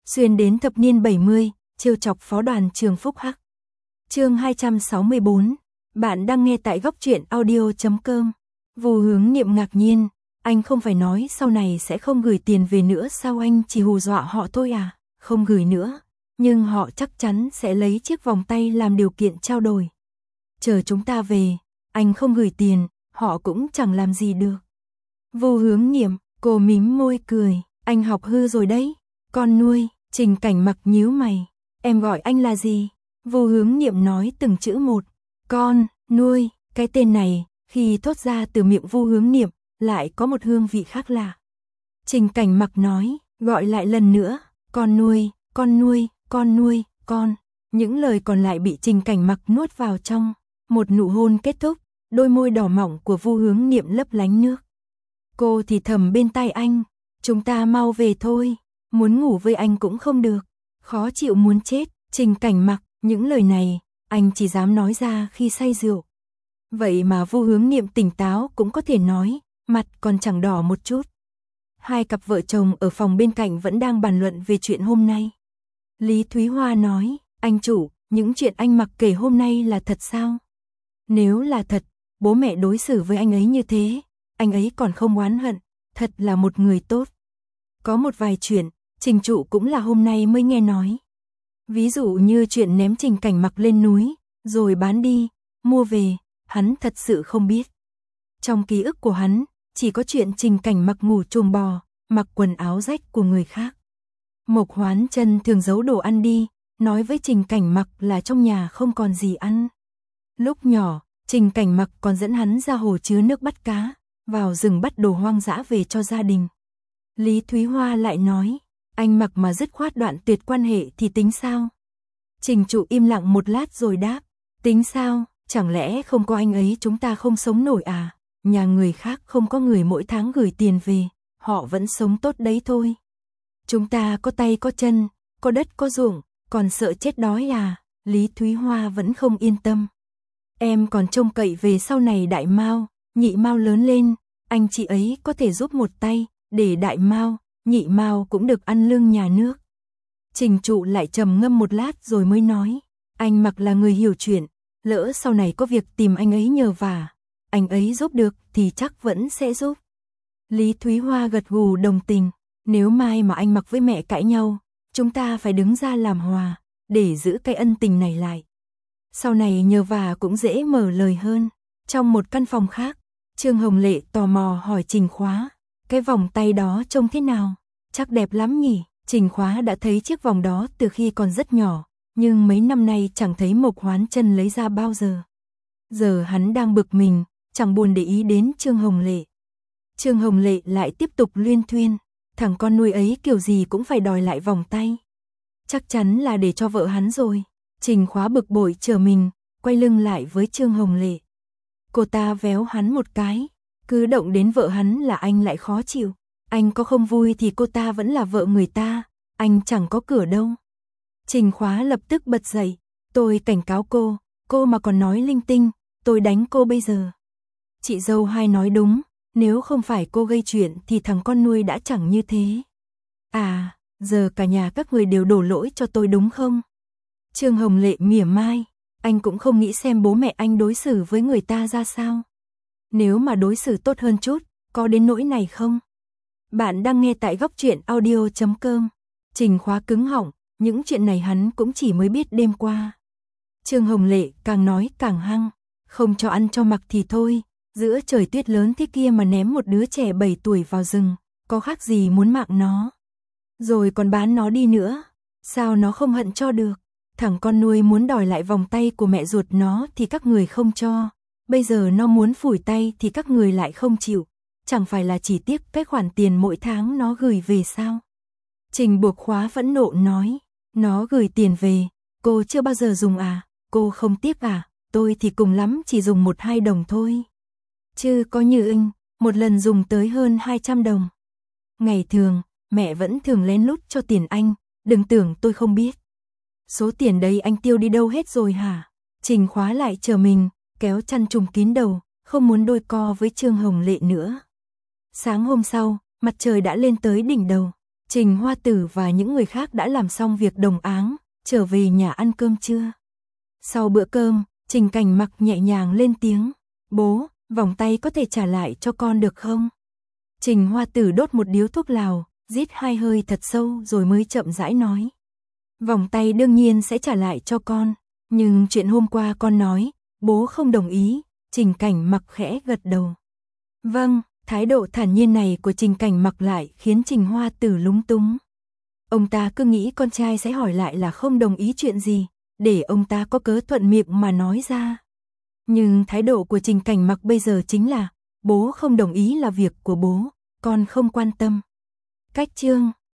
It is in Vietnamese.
xuyên đến thập niên 70, trêu chọc phó đoàn trường Phúc Hắc. Chương 264, bạn đang nghe tại góc truyện audio.com. Vu Hướng Niệm ngạc nhiên, anh không phải nói sau này sẽ không gửi tiền về nữa sao, anh chỉ hù dọa họ thôi à? Không gửi nữa, nhưng họ chắc chắn sẽ lấy chiếc vòng tay làm điều kiện trao đổi. Chờ chúng ta về, anh không gửi tiền, họ cũng chẳng làm gì được. Vu Hướng Niệm, cô mím môi cười, anh học hư rồi đấy, con nuôi. Trình Cảnh Mặc nhíu mày, em gọi anh là gì? Vu Hướng Niệm nói từng chữ một, con, nuôi, cái tên này, khi thốt ra từ miệng Vu Hướng Niệm, lại có một hương vị khác lạ. Trình Cảnh Mặc nói, gọi lại lần nữa, con nuôi, con nuôi, con nuôi, con. Những lời còn lại bị Trình Cảnh Mặc nuốt vào trong, một nụ hôn kết thúc, đôi môi đỏ mỏng của Vu Hướng Niệm lấp lánh nước. Cô thì thầm bên tai anh, chúng ta mau về thôi, muốn ngủ với anh cũng không được, khó chịu muốn chết. Trình Cảnh Mặc, những lời này, anh chỉ dám nói ra khi say rượu. Vậy mà Vu Hướng Niệm tỉnh táo cũng có thể nói, mặt còn chẳng đỏ một chút. Hai cặp vợ chồng ở phòng bên cạnh vẫn đang bàn luận về chuyện hôm nay. Lý Thúy Hoa nói, anh chủ, những chuyện anh Mặc kể hôm nay là thật sao? Nếu là thật, bố mẹ đối xử với anh ấy như thế, anh ấy còn không oán hận, thật là một người tốt. Có một vài chuyện, Trình Trụ cũng là hôm nay mới nghe nói. Ví dụ như chuyện ném Trình Cảnh Mặc lên núi, rồi bán đi, mua về, hắn thật sự không biết. Trong ký ức của hắn, chỉ có chuyện Trình Cảnh Mặc ngủ chuồng bò, mặc quần áo rách của người khác. Mộc Hoán Chân thường giấu đồ ăn đi, nói với Trình Cảnh Mặc là trong nhà không còn gì ăn. Lúc nhỏ, Trình Cảnh Mặc còn dẫn hắn ra hồ chứa nước bắt cá, vào rừng bắt đồ hoang dã về cho gia đình. Lý Thúy Hoa lại nói, anh Mặc mà dứt khoát đoạn tuyệt quan hệ thì tính sao? Trình Trụ im lặng một lát rồi đáp, tính sao, chẳng lẽ không có anh ấy chúng ta không sống nổi à? Nhà người khác không có người mỗi tháng gửi tiền về, họ vẫn sống tốt đấy thôi. Chúng ta có tay có chân, có đất có ruộng, còn sợ chết đói à? Lý Thúy Hoa vẫn không yên tâm. Em còn trông cậy về sau này Đại Mao, Nhị Mao lớn lên, anh chị ấy có thể giúp một tay, để Đại Mao, Nhị Mao cũng được ăn lương nhà nước. Trình Trụ lại trầm ngâm một lát rồi mới nói, anh Mặc là người hiểu chuyện, lỡ sau này có việc tìm anh ấy nhờ vả, anh ấy giúp được thì chắc vẫn sẽ giúp. Lý Thúy Hoa gật gù đồng tình, nếu mai mà anh Mặc với mẹ cãi nhau, chúng ta phải đứng ra làm hòa, để giữ cái ân tình này lại. Sau này nhờ vả cũng dễ mở lời hơn. Trong một căn phòng khác, Trương Hồng Lệ tò mò hỏi Trình Khóa, cái vòng tay đó trông thế nào? Chắc đẹp lắm nhỉ? Trình Khóa đã thấy chiếc vòng đó từ khi còn rất nhỏ, nhưng mấy năm nay chẳng thấy Mộc Hoán Chân lấy ra bao giờ. Giờ hắn đang bực mình, chẳng buồn để ý đến Trương Hồng Lệ. Trương Hồng Lệ lại tiếp tục luyên thuyên, thằng con nuôi ấy kiểu gì cũng phải đòi lại vòng tay. Chắc chắn là để cho vợ hắn rồi. Trình Khóa bực bội trở mình, quay lưng lại với Trương Hồng Lệ. Cô ta véo hắn một cái, cứ động đến vợ hắn là anh lại khó chịu. Anh có không vui thì cô ta vẫn là vợ người ta, anh chẳng có cửa đâu. Trình Khóa lập tức bật dậy, tôi cảnh cáo cô mà còn nói linh tinh, tôi đánh cô bây giờ. Chị dâu hai nói đúng, nếu không phải cô gây chuyện thì thằng con nuôi đã chẳng như thế. À, giờ cả nhà các người đều đổ lỗi cho tôi đúng không? Trương Hồng Lệ mỉa mai, anh cũng không nghĩ xem bố mẹ anh đối xử với người ta ra sao. Nếu mà đối xử tốt hơn chút, có đến nỗi này không? Bạn đang nghe tại góc truyện audio.com. Trình Khóa cứng họng, những chuyện này hắn cũng chỉ mới biết đêm qua. Trương Hồng Lệ càng nói càng hăng, không cho ăn cho mặc thì thôi, giữa trời tuyết lớn thế kia mà ném một đứa trẻ 7 tuổi vào rừng, có khác gì muốn mạng nó. Rồi còn bán nó đi nữa, sao nó không hận cho được? Thằng con nuôi muốn đòi lại vòng tay của mẹ ruột nó thì các người không cho, bây giờ nó muốn phủi tay thì các người lại không chịu, chẳng phải là chỉ tiếc cái khoản tiền mỗi tháng nó gửi về sao? Trình Buộc Khóa phẫn nộ nói, nó gửi tiền về, cô chưa bao giờ dùng à, cô không tiếc à, tôi thì cùng lắm chỉ dùng 1-2 đồng thôi. Chứ có như anh, một lần dùng tới hơn 200 đồng. Ngày thường, mẹ vẫn thường lén lút cho tiền anh, đừng tưởng tôi không biết. Số tiền đấy anh tiêu đi đâu hết rồi hả? Trình Khóa lại chờ mình, kéo chăn trùm kín đầu, không muốn đôi co với Trương Hồng Lệ nữa. Sáng hôm sau, mặt trời đã lên tới đỉnh đầu. Trình Hoa Tử và những người khác đã làm xong việc đồng áng, trở về nhà ăn cơm trưa. Sau bữa cơm, Trình Cảnh Mặc nhẹ nhàng lên tiếng, bố, vòng tay có thể trả lại cho con được không? Trình Hoa Tử đốt một điếu thuốc lào, rít 2 hơi thật sâu rồi mới chậm rãi nói. Vòng tay đương nhiên sẽ trả lại cho con, nhưng chuyện hôm qua con nói, bố không đồng ý. Trình Cảnh Mặc khẽ gật đầu. Vâng, thái độ thản nhiên này của Trình Cảnh Mặc lại khiến Trình Hoa Tử lúng túng. Ông ta cứ nghĩ con trai sẽ hỏi lại là không đồng ý chuyện gì, để ông ta có cớ thuận miệng mà nói ra. Nhưng thái độ của Trình Cảnh Mặc bây giờ chính là, bố không đồng ý là việc của bố, con không quan tâm. Cách chương